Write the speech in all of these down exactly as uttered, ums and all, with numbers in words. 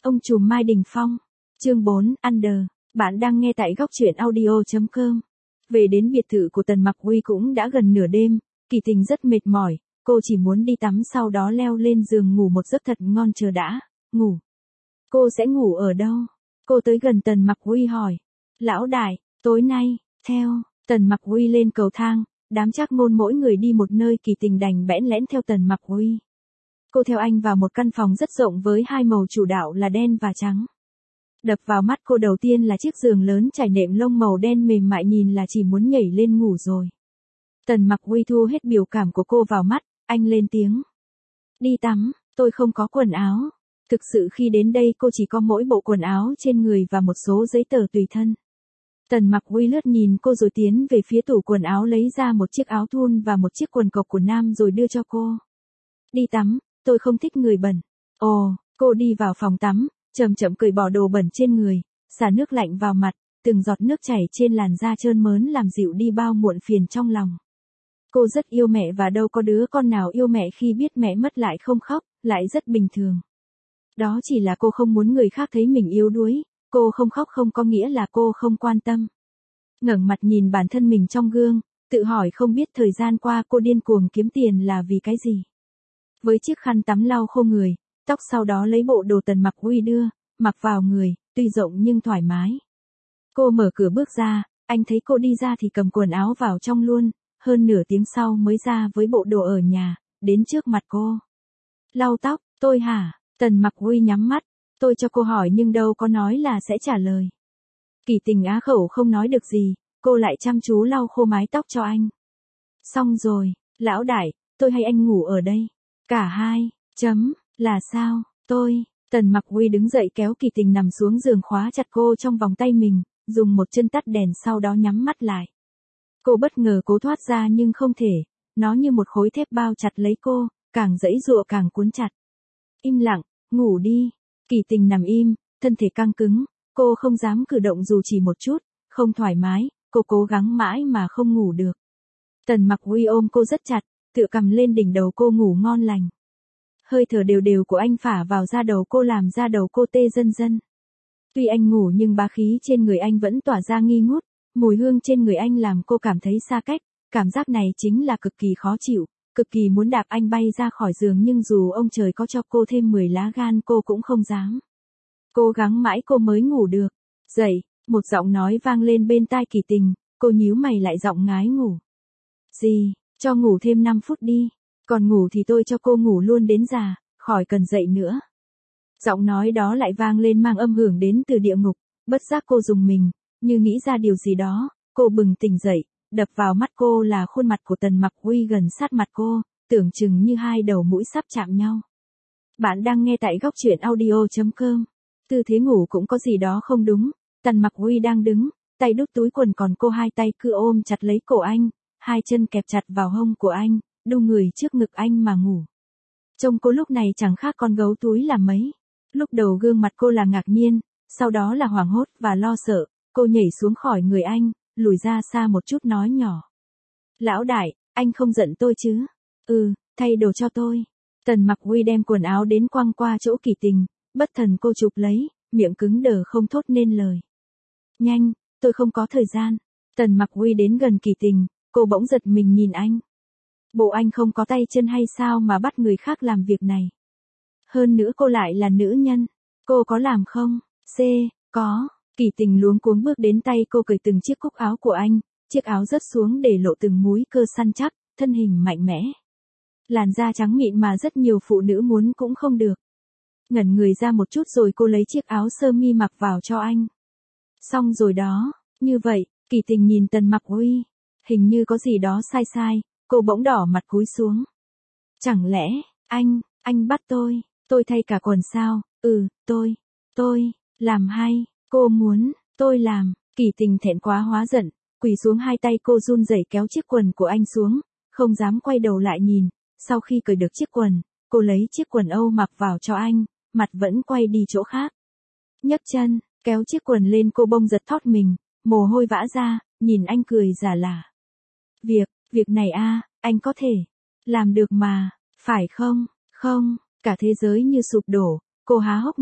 Ông trùm Mai Đình Phong. Chương bốn, Under. Bạn đang nghe tại góc truyện audio chấm com. Về đến biệt thự của Tần Mặc Uy cũng đã gần nửa đêm, Kỳ Tình rất mệt mỏi, cô chỉ muốn đi tắm sau đó leo lên giường ngủ một giấc thật ngon chờ đã, ngủ. Cô sẽ ngủ ở đâu? Cô tới gần Tần Mặc Uy hỏi. Lão đại, tối nay, theo, Tần Mặc Uy lên cầu thang, đám trác ngôn mỗi người đi một nơi, Kỳ Tình đành bẽn lẽn theo Tần Mặc Uy. Cô theo anh vào một căn phòng rất rộng với hai màu chủ đạo là đen và trắng. Đập vào mắt cô đầu tiên là chiếc giường lớn trải nệm lông màu đen mềm mại, nhìn là chỉ muốn nhảy lên ngủ rồi. Tần Mặc Uy thu hết biểu cảm của cô vào mắt, anh lên tiếng. Đi tắm, tôi không có quần áo. Thực sự khi đến đây cô chỉ có mỗi bộ quần áo trên người và một số giấy tờ tùy thân. Tần Mặc Uy lướt nhìn cô rồi tiến về phía tủ quần áo lấy ra một chiếc áo thun và một chiếc quần cộc của nam rồi đưa cho cô. Đi tắm, tôi không thích người bẩn. Ồ, cô đi vào phòng tắm, chậm chậm cởi bỏ đồ bẩn trên người, xả nước lạnh vào mặt, từng giọt nước chảy trên làn da trơn mớn làm dịu đi bao muộn phiền trong lòng. Cô rất yêu mẹ và đâu có đứa con nào yêu mẹ khi biết mẹ mất lại không khóc, lại rất bình thường. Đó chỉ là cô không muốn người khác thấy mình yếu đuối, cô không khóc không có nghĩa là cô không quan tâm. Ngẩng mặt nhìn bản thân mình trong gương, tự hỏi không biết thời gian qua cô điên cuồng kiếm tiền là vì cái gì. Với chiếc khăn tắm lau khô người, tóc sau đó lấy bộ đồ Tần Mặc Uy đưa, mặc vào người, tuy rộng nhưng thoải mái. Cô mở cửa bước ra, anh thấy cô đi ra thì cầm quần áo vào trong luôn, hơn nửa tiếng sau mới ra với bộ đồ ở nhà, đến trước mặt cô. Lau tóc, tôi hả? Tần Mặc Uy nhắm mắt, tôi cho cô hỏi nhưng đâu có nói là sẽ trả lời. Kỳ Tình á khẩu không nói được gì, cô lại chăm chú lau khô mái tóc cho anh. Xong rồi, lão đại, tôi hay anh ngủ ở đây. Cả hai, chấm, là sao, tôi, Tần Mặc Uy đứng dậy kéo Kỳ Tình nằm xuống giường khóa chặt cô trong vòng tay mình, dùng một chân tắt đèn sau đó nhắm mắt lại. Cô bất ngờ cố thoát ra nhưng không thể, nó như một khối thép bao chặt lấy cô, càng giãy giụa càng cuốn chặt. Im lặng, ngủ đi. Kỳ Tình nằm im, thân thể căng cứng, cô không dám cử động dù chỉ một chút, không thoải mái, cô cố gắng mãi mà không ngủ được. Tần Mặc Uy ôm cô rất chặt, tựa cầm lên đỉnh đầu cô ngủ ngon lành. Hơi thở đều đều của anh phả vào da đầu cô làm da đầu cô tê dần dần. Tuy anh ngủ nhưng bá khí trên người anh vẫn tỏa ra nghi ngút, mùi hương trên người anh làm cô cảm thấy xa cách, cảm giác này chính là cực kỳ khó chịu, cực kỳ muốn đạp anh bay ra khỏi giường nhưng dù ông trời có cho cô thêm mười lá gan cô cũng không dám. Cố gắng mãi cô mới ngủ được. Dậy, một giọng nói vang lên bên tai Kỳ Tình, cô nhíu mày lại giọng ngái ngủ. Gì, cho ngủ thêm năm phút đi, còn ngủ thì tôi cho cô ngủ luôn đến già, khỏi cần dậy nữa. Giọng nói đó lại vang lên mang âm hưởng đến từ địa ngục, bất giác cô rùng mình, như nghĩ ra điều gì đó, cô bừng tỉnh dậy, đập vào mắt cô là khuôn mặt của Tần Mặc Uy gần sát mặt cô, tưởng chừng như hai đầu mũi sắp chạm nhau. Bạn đang nghe tại góc truyện audio chấm com. Tư thế ngủ cũng có gì đó không đúng, Tần Mặc Uy đang đứng, tay đút túi quần còn cô hai tay cứ ôm chặt lấy cổ anh, hai chân kẹp chặt vào hông của anh, đu người trước ngực anh mà ngủ. Trông cô lúc này chẳng khác con gấu túi là mấy. Lúc đầu gương mặt cô là ngạc nhiên, sau đó là hoảng hốt và lo sợ, cô nhảy xuống khỏi người anh, lùi ra xa một chút nói nhỏ. Lão đại, anh không giận tôi chứ? Ừ, thay đồ cho tôi. Tần Mặc Uy đem quần áo đến quăng qua chỗ Kỳ Tình, bất thần cô chụp lấy, miệng cứng đờ không thốt nên lời. Nhanh, tôi không có thời gian. Tần Mặc Uy đến gần Kỳ Tình, cô bỗng giật mình nhìn anh. Bộ anh không có tay chân hay sao mà bắt người khác làm việc này? Hơn nữa cô lại là nữ nhân. Cô có làm không? C, có. Kỳ Tình luống cuống bước đến tay cô cởi từng chiếc cúc áo của anh, chiếc áo rớt xuống để lộ từng múi cơ săn chắc, thân hình mạnh mẽ. Làn da trắng mịn mà rất nhiều phụ nữ muốn cũng không được. Ngẩn người ra một chút rồi cô lấy chiếc áo sơ mi mặc vào cho anh. Xong rồi đó, như vậy, Kỳ Tình nhìn Tần Mặc Uy, hình như có gì đó sai sai, cô bỗng đỏ mặt cúi xuống. Chẳng lẽ, anh, anh bắt tôi, tôi thay cả quần sao? Ừ, tôi, tôi, làm hay, cô muốn, tôi làm. Kỳ Tình thẹn quá hóa giận, quỳ xuống hai tay cô run rẩy kéo chiếc quần của anh xuống, không dám quay đầu lại nhìn. Sau khi cởi được chiếc quần, cô lấy chiếc quần Âu mặc vào cho anh, mặt vẫn quay đi chỗ khác. Nhấc chân, kéo chiếc quần lên cô bông giật thót mình, mồ hôi vã ra, nhìn anh cười giả lả. Việc, việc này a, anh có thể làm được mà, phải không? Không, cả thế giới như sụp đổ, cô há hốc miệng,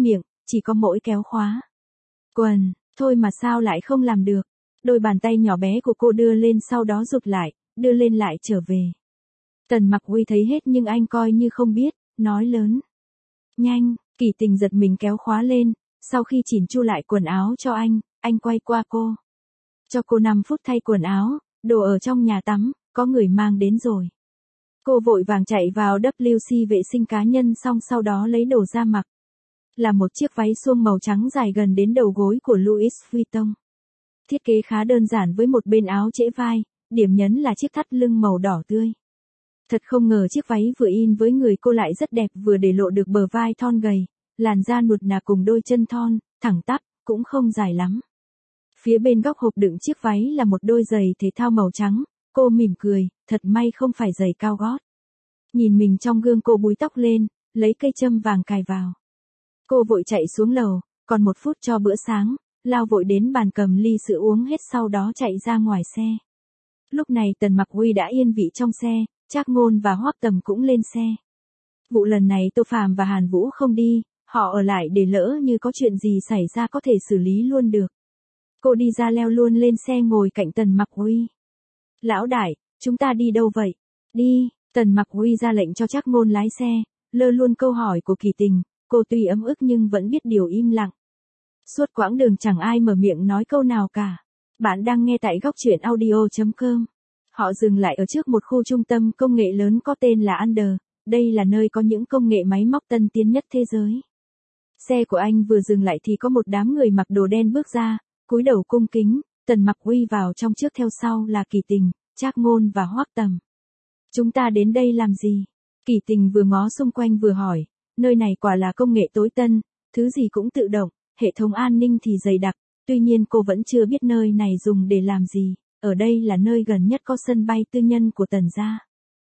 chỉ có mỗi kéo khóa. Quần, thôi mà sao lại không làm được. Đôi bàn tay nhỏ bé của cô đưa lên sau đó rụt lại, đưa lên lại trở về. Tần Mặc Uy thấy hết nhưng anh coi như không biết, nói lớn. Nhanh, Kỳ Tình giật mình kéo khóa lên, sau khi chỉn chu lại quần áo cho anh, anh quay qua cô. Cho cô năm phút thay quần áo, đồ ở trong nhà tắm, có người mang đến rồi. Cô vội vàng chạy vào vê kép xê vệ sinh cá nhân xong sau đó lấy đồ ra mặc. Là một chiếc váy suông màu trắng dài gần đến đầu gối của Louis Vuitton. Thiết kế khá đơn giản với một bên áo trễ vai, điểm nhấn là chiếc thắt lưng màu đỏ tươi. Thật không ngờ chiếc váy vừa in với người cô lại rất đẹp, vừa để lộ được bờ vai thon gầy, làn da nuột nà cùng đôi chân thon, thẳng tắp, cũng không dài lắm. Phía bên góc hộp đựng chiếc váy là một đôi giày thể thao màu trắng, cô mỉm cười, thật may không phải giày cao gót. Nhìn mình trong gương cô búi tóc lên, lấy cây châm vàng cài vào. Cô vội chạy xuống lầu, còn một phút cho bữa sáng, lao vội đến bàn cầm ly sữa uống hết sau đó chạy ra ngoài xe. Lúc này Tần Mặc Uy đã yên vị trong xe, Trác Ngôn và Hoắc Tầm cũng lên xe. Vụ lần này Tô Phàm và Hàn Vũ không đi, họ ở lại để lỡ như có chuyện gì xảy ra có thể xử lý luôn được. Cô đi ra leo luôn lên xe ngồi cạnh Tần Mặc Uy. Lão đại, chúng ta đi đâu vậy? Đi, Tần Mặc Uy ra lệnh cho Trác Ngôn lái xe, lơ luôn câu hỏi của Kỳ Tình, cô tuy ấm ức nhưng vẫn biết điều im lặng. Suốt quãng đường chẳng ai mở miệng nói câu nào cả. Bạn đang nghe tại góc truyện audio chấm com. Họ dừng lại ở trước một khu trung tâm công nghệ lớn có tên là Under, đây là nơi có những công nghệ máy móc tân tiến nhất thế giới. Xe của anh vừa dừng lại thì có một đám người mặc đồ đen bước ra, cúi đầu cung kính, Tần Mặc Uy vào trong trước theo sau là Kỳ Tình, Trác Ngôn và Hoắc Tầm. Chúng ta đến đây làm gì? Kỳ Tình vừa ngó xung quanh vừa hỏi, nơi này quả là công nghệ tối tân, thứ gì cũng tự động, hệ thống an ninh thì dày đặc, tuy nhiên cô vẫn chưa biết nơi này dùng để làm gì, ở đây là nơi gần nhất có sân bay tư nhân của Tần gia.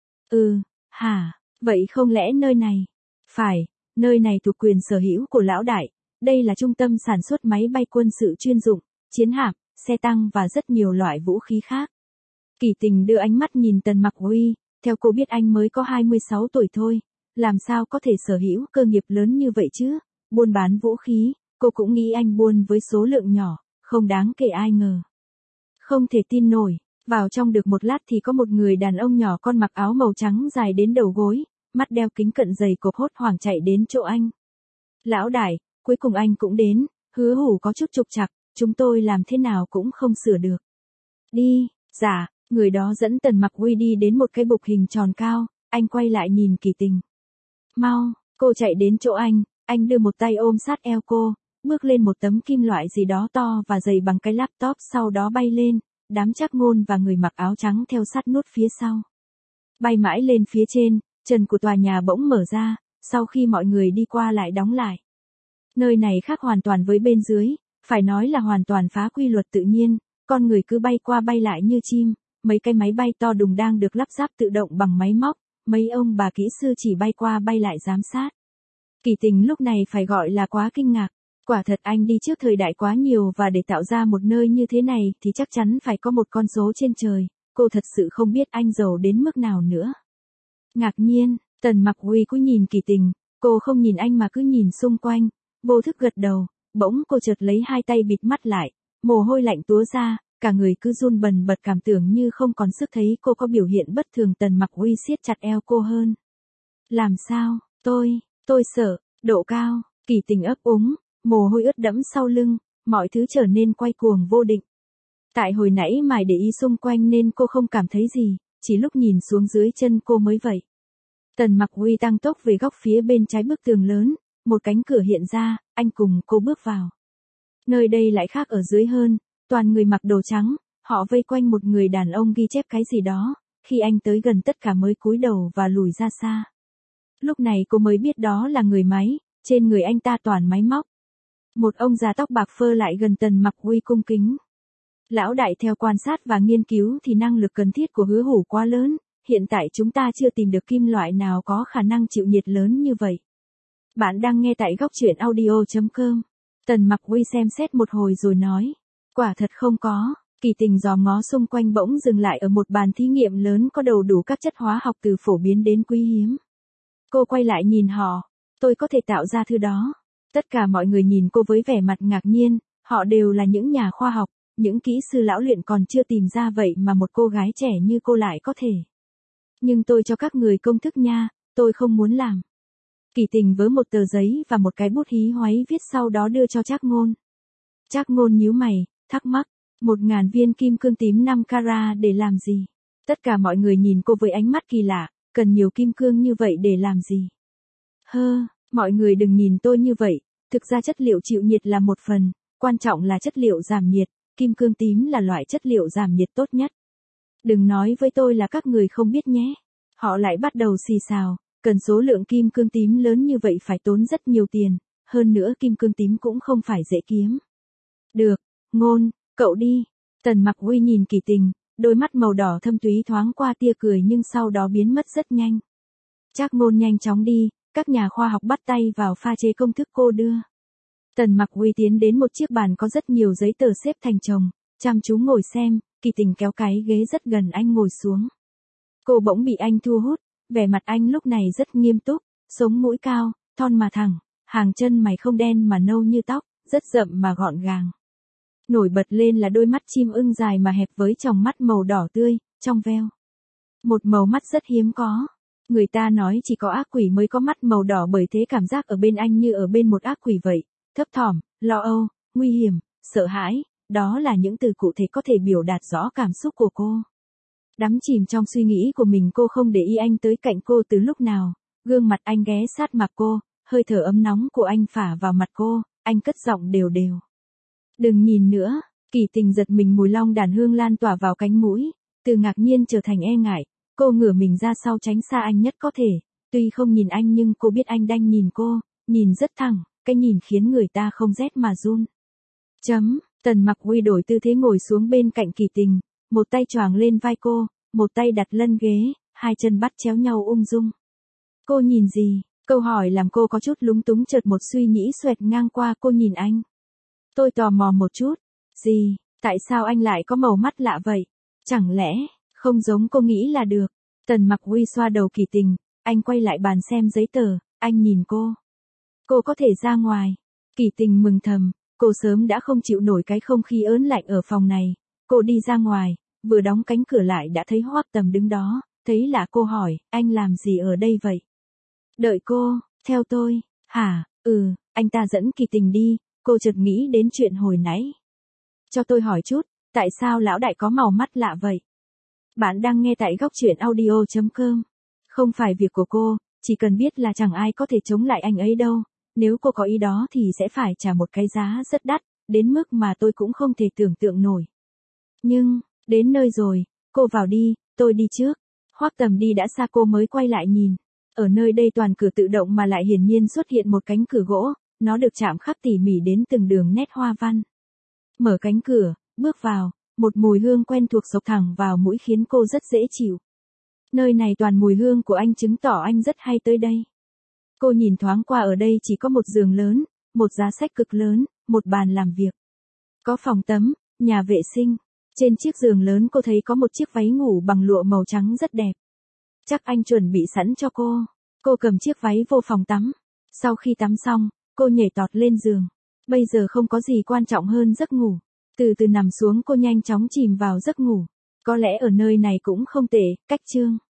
Ừ, hả, vậy không lẽ nơi này? Phải, nơi này thuộc quyền sở hữu của lão đại, đây là trung tâm sản xuất máy bay quân sự chuyên dụng, chiến hạm, xe tăng và rất nhiều loại vũ khí khác. Kỳ Tình đưa ánh mắt nhìn Tần Mặc Uy, theo cô biết anh mới có hai mươi sáu tuổi thôi, làm sao có thể sở hữu cơ nghiệp lớn như vậy chứ, buôn bán vũ khí, cô cũng nghĩ anh buôn với số lượng nhỏ, không đáng kể ai ngờ. Không thể tin nổi, vào trong được một lát thì có một người đàn ông nhỏ con mặc áo màu trắng dài đến đầu gối, mắt đeo kính cận dày cộp hốt hoảng chạy đến chỗ anh. Lão đại, cuối cùng anh cũng đến, Hứa Hủ có chút trục trặc, chúng tôi làm thế nào cũng không sửa được. Đi, dạ, người đó dẫn Tần Mặc Uy đi đến một cái bục hình tròn cao, anh quay lại nhìn Kỳ Tình. Mau, cô chạy đến chỗ anh, anh đưa một tay ôm sát eo cô, bước lên một tấm kim loại gì đó to và dày bằng cái laptop sau đó bay lên, đám Trác Ngôn và người mặc áo trắng theo sát nút phía sau. Bay mãi lên phía trên, trần của tòa nhà bỗng mở ra, sau khi mọi người đi qua lại đóng lại. Nơi này khác hoàn toàn với bên dưới, phải nói là hoàn toàn phá quy luật tự nhiên, con người cứ bay qua bay lại như chim, mấy cái máy bay to đùng đang được lắp ráp tự động bằng máy móc, mấy ông bà kỹ sư chỉ bay qua bay lại giám sát. Kỳ Tình lúc này phải gọi là quá kinh ngạc, quả thật anh đi trước thời đại quá nhiều và để tạo ra một nơi như thế này thì chắc chắn phải có một con số trên trời, cô thật sự không biết anh giàu đến mức nào nữa. Ngạc nhiên, Tần Mặc Uy cứ nhìn Kỳ Tình, cô không nhìn anh mà cứ nhìn xung quanh, vô thức gật đầu, bỗng cô chợt lấy hai tay bịt mắt lại, mồ hôi lạnh túa ra, cả người cứ run bần bật cảm tưởng như không còn sức thấy cô có biểu hiện bất thường. Tần Mặc Uy siết chặt eo cô hơn. Làm sao, tôi, tôi sợ, độ cao, Kỳ Tình ấp úng, mồ hôi ướt đẫm sau lưng, mọi thứ trở nên quay cuồng vô định. Tại hồi nãy mải để ý xung quanh nên cô không cảm thấy gì, chỉ lúc nhìn xuống dưới chân cô mới vậy. Tần Mặc Uy tăng tốc về góc phía bên trái bức tường lớn, một cánh cửa hiện ra, anh cùng cô bước vào. Nơi đây lại khác ở dưới hơn, toàn người mặc đồ trắng, họ vây quanh một người đàn ông ghi chép cái gì đó, khi anh tới gần tất cả mới cúi đầu và lùi ra xa. Lúc này cô mới biết đó là người máy, trên người anh ta toàn máy móc. Một ông già tóc bạc phơ lại gần Tần Mặc Uy cung kính. Lão đại, theo quan sát và nghiên cứu thì năng lực cần thiết của Hứa Hủ quá lớn, hiện tại chúng ta chưa tìm được kim loại nào có khả năng chịu nhiệt lớn như vậy. Bạn đang nghe tại góc truyện audio chấm com. Tần Mặc Uy xem xét một hồi rồi nói, quả thật không có. Kỳ Tình dòm ngó xung quanh bỗng dừng lại ở một bàn thí nghiệm lớn có đầy đủ các chất hóa học từ phổ biến đến quý hiếm. Cô quay lại nhìn họ, tôi có thể tạo ra thứ đó. Tất cả mọi người nhìn cô với vẻ mặt ngạc nhiên, họ đều là những nhà khoa học, những kỹ sư lão luyện còn chưa tìm ra vậy mà một cô gái trẻ như cô lại có thể. Nhưng tôi cho các người công thức nha, tôi không muốn làm. Kỳ Tình vớ một tờ giấy và một cái bút hí hoáy viết sau đó đưa cho Trác Ngôn. Trác Ngôn nhíu mày, thắc mắc, một ngàn viên kim cương tím năm carat để làm gì? Tất cả mọi người nhìn cô với ánh mắt kỳ lạ, cần nhiều kim cương như vậy để làm gì? Hơ, mọi người đừng nhìn tôi như vậy, thực ra chất liệu chịu nhiệt là một phần, quan trọng là chất liệu giảm nhiệt, kim cương tím là loại chất liệu giảm nhiệt tốt nhất. Đừng nói với tôi là các người không biết nhé. Họ lại bắt đầu xì xào, cần số lượng kim cương tím lớn như vậy phải tốn rất nhiều tiền, hơn nữa kim cương tím cũng không phải dễ kiếm. Được, Ngôn, cậu đi. Tần Mặc Uy nhìn Kỳ Tình, đôi mắt màu đỏ thâm túy thoáng qua tia cười nhưng sau đó biến mất rất nhanh. Trác Ngôn nhanh chóng đi, các nhà khoa học bắt tay vào pha chế công thức cô đưa. Tần Mặc Uy tiến đến một chiếc bàn có rất nhiều giấy tờ xếp thành chồng, chăm chú ngồi xem, Kỳ Tình kéo cái ghế rất gần anh ngồi xuống. Cô bỗng bị anh thu hút, vẻ mặt anh lúc này rất nghiêm túc, sống mũi cao, thon mà thẳng, hàng chân mày không đen mà nâu như tóc, rất rậm mà gọn gàng. Nổi bật lên là đôi mắt chim ưng dài mà hẹp với tròng mắt màu đỏ tươi, trong veo. Một màu mắt rất hiếm có. Người ta nói chỉ có ác quỷ mới có mắt màu đỏ, bởi thế cảm giác ở bên anh như ở bên một ác quỷ vậy, thấp thỏm, lo âu, nguy hiểm, sợ hãi, đó là những từ cụ thể có thể biểu đạt rõ cảm xúc của cô. Đắm chìm trong suy nghĩ của mình, cô không để ý anh tới cạnh cô từ lúc nào, gương mặt anh ghé sát mặt cô, hơi thở ấm nóng của anh phả vào mặt cô, anh cất giọng đều đều. Đừng nhìn nữa. Kỳ Tình giật mình, mùi long đàn hương lan tỏa vào cánh mũi, từ ngạc nhiên trở thành e ngại, cô ngửa mình ra sau tránh xa anh nhất có thể, tuy không nhìn anh nhưng cô biết anh đang nhìn cô, nhìn rất thẳng, cái nhìn khiến người ta không rét mà run. Chấm, Tần Mặc Uy đổi tư thế ngồi xuống bên cạnh Kỳ Tình, một tay choàng lên vai cô, một tay đặt lưng ghế, hai chân bắt chéo nhau ung dung. Cô nhìn gì? Câu hỏi làm cô có chút lúng túng, chợt một suy nghĩ xoẹt ngang qua, cô nhìn anh. Tôi tò mò một chút. Gì? Tại sao anh lại có màu mắt lạ vậy? Chẳng lẽ, không giống cô nghĩ là được? Tần Mặc Uy xoa đầu Kỳ Tình, anh quay lại bàn xem giấy tờ, anh nhìn cô. Cô có thể ra ngoài. Kỳ Tình mừng thầm, cô sớm đã không chịu nổi cái không khí ớn lạnh ở phòng này. Cô đi ra ngoài, vừa đóng cánh cửa lại đã thấy Hoắc Tầm đứng đó, thấy lạ cô hỏi, anh làm gì ở đây vậy? Đợi cô, theo tôi. Hả? Ừ, anh ta dẫn Kỳ Tình đi, cô chợt nghĩ đến chuyện hồi nãy. Cho tôi hỏi chút, tại sao lão đại có màu mắt lạ vậy? Bạn đang nghe tại góc truyện audio chấm com. Không phải việc của cô, chỉ cần biết là chẳng ai có thể chống lại anh ấy đâu, nếu cô có ý đó thì sẽ phải trả một cái giá rất đắt, đến mức mà tôi cũng không thể tưởng tượng nổi. Nhưng, đến nơi rồi, cô vào đi, tôi đi trước. Hoắc Tầm đi đã xa cô mới quay lại nhìn. Ở nơi đây toàn cửa tự động mà lại hiển nhiên xuất hiện một cánh cửa gỗ, nó được chạm khắc tỉ mỉ đến từng đường nét hoa văn. Mở cánh cửa, bước vào, một mùi hương quen thuộc xộc thẳng vào mũi khiến cô rất dễ chịu. Nơi này toàn mùi hương của anh, chứng tỏ anh rất hay tới đây. Cô nhìn thoáng qua, ở đây chỉ có một giường lớn, một giá sách cực lớn, một bàn làm việc. Có phòng tắm, nhà vệ sinh. Trên chiếc giường lớn cô thấy có một chiếc váy ngủ bằng lụa màu trắng rất đẹp. Chắc anh chuẩn bị sẵn cho cô. Cô cầm chiếc váy vô phòng tắm. Sau khi tắm xong, cô nhảy tọt lên giường. Bây giờ không có gì quan trọng hơn giấc ngủ. Từ từ nằm xuống, cô nhanh chóng chìm vào giấc ngủ. Có lẽ ở nơi này cũng không tệ. Cách chương